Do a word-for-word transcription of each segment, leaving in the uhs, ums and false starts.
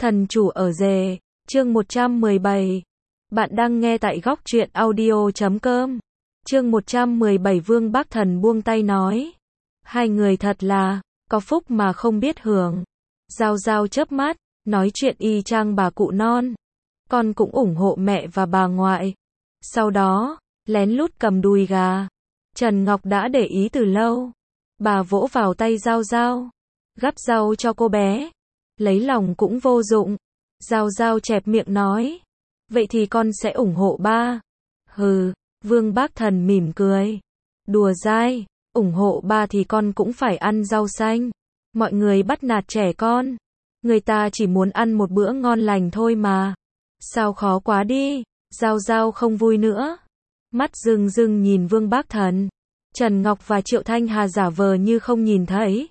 Thần chủ ở rể, chương một trăm mười bảy. Bạn đang nghe tại góc truyện audio chấm com. Chương một trăm mười bảy Vương Bác Thần buông tay nói. Hai người thật là, có phúc mà không biết hưởng. Giao Giao chớp mắt, nói chuyện y chang bà cụ non. Con cũng ủng hộ mẹ và bà ngoại. Sau đó, lén lút cầm đùi gà. Trần Ngọc đã để ý từ lâu. Bà vỗ vào tay Giao Giao. Gắp rau cho cô bé. Lấy lòng cũng vô dụng. Giao Giao chẹp miệng nói. Vậy thì con sẽ ủng hộ ba. Hừ, Vương Bác Thần mỉm cười. Đùa dai, ủng hộ ba thì con cũng phải ăn rau xanh. Mọi người bắt nạt trẻ con. Người ta chỉ muốn ăn một bữa ngon lành thôi mà. Sao khó quá đi. Giao Giao không vui nữa. Mắt rưng rưng nhìn Vương Bác Thần. Trần Ngọc và Triệu Thanh Hà giả vờ như không nhìn thấy.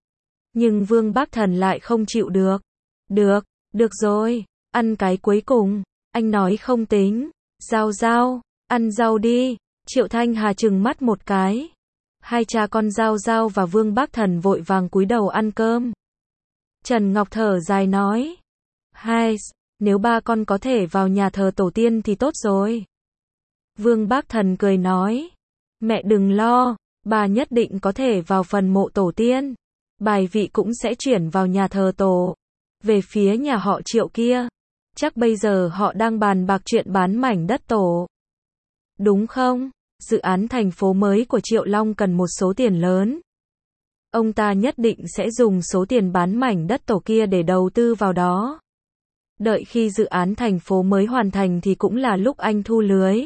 Nhưng Vương Bác Thần lại không chịu được. Được, được rồi, ăn cái cuối cùng. Anh nói không tính. Giao Giao, ăn rau đi. Triệu Thanh Hà trừng mắt một cái. Hai cha con Giao Giao và Vương Bác Thần vội vàng cúi đầu ăn cơm. Trần Ngọc thở dài nói. Hai, nếu ba con có thể vào nhà thờ tổ tiên thì tốt rồi. Vương Bác Thần cười nói. Mẹ đừng lo, bà nhất định có thể vào phần mộ tổ tiên. Bài vị cũng sẽ chuyển vào nhà thờ tổ. Về phía nhà họ Triệu kia, chắc bây giờ họ đang bàn bạc chuyện bán mảnh đất tổ. Đúng không? Dự án thành phố mới của Triệu Long cần một số tiền lớn. Ông ta nhất định sẽ dùng số tiền bán mảnh đất tổ kia để đầu tư vào đó. Đợi khi dự án thành phố mới hoàn thành thì cũng là lúc anh thu lưới.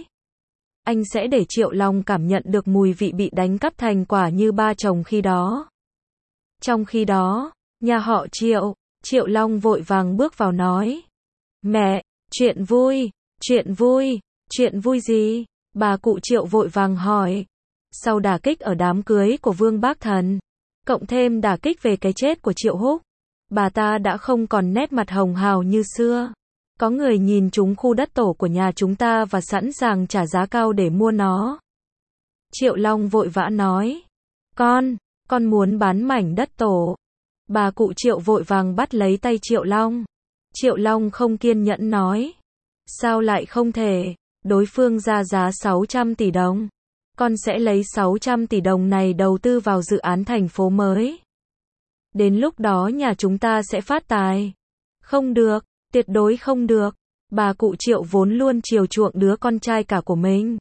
Anh sẽ để Triệu Long cảm nhận được mùi vị bị đánh cắp thành quả như ba chồng khi đó. Trong khi đó, nhà họ Triệu, Triệu Long vội vàng bước vào nói. Mẹ, chuyện vui, chuyện vui, chuyện vui gì? Bà cụ Triệu vội vàng hỏi. Sau đả kích ở đám cưới của Vương Bác Thần, cộng thêm đả kích về cái chết của Triệu Húc, bà ta đã không còn nét mặt hồng hào như xưa. Có người nhìn trúng khu đất tổ của nhà chúng ta và sẵn sàng trả giá cao để mua nó. Triệu Long vội vã nói. Con, con muốn bán mảnh đất tổ. Bà cụ Triệu vội vàng bắt lấy tay Triệu Long. Triệu Long không kiên nhẫn nói. Sao lại không thể? Đối phương ra giá sáu trăm tỷ đồng. Con sẽ lấy sáu trăm tỷ đồng này đầu tư vào dự án thành phố mới. Đến lúc đó nhà chúng ta sẽ phát tài. Không được, tuyệt đối không được. Bà cụ Triệu vốn luôn chiều chuộng đứa con trai cả của mình.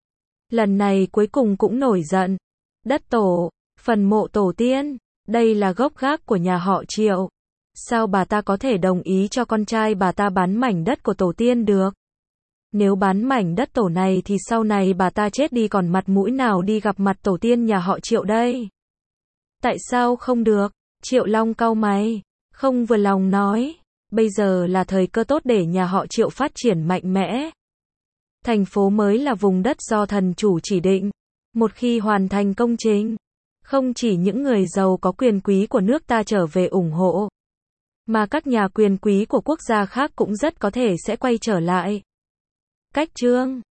Lần này cuối cùng cũng nổi giận. Đất tổ, phần mộ tổ tiên, đây là gốc gác của nhà họ Triệu. Sao bà ta có thể đồng ý cho con trai bà ta bán mảnh đất của tổ tiên được? Nếu bán mảnh đất tổ này thì sau này bà ta chết đi còn mặt mũi nào đi gặp mặt tổ tiên nhà họ Triệu đây? Tại sao không được? Triệu Long cau mày, không vừa lòng nói. Bây giờ là thời cơ tốt để nhà họ Triệu phát triển mạnh mẽ. Thành phố mới là vùng đất do thần chủ chỉ định. Một khi hoàn thành công trình, không chỉ những người giàu có quyền quý của nước ta trở về ủng hộ, mà các nhà quyền quý của quốc gia khác cũng rất có thể sẽ quay trở lại. Cách chương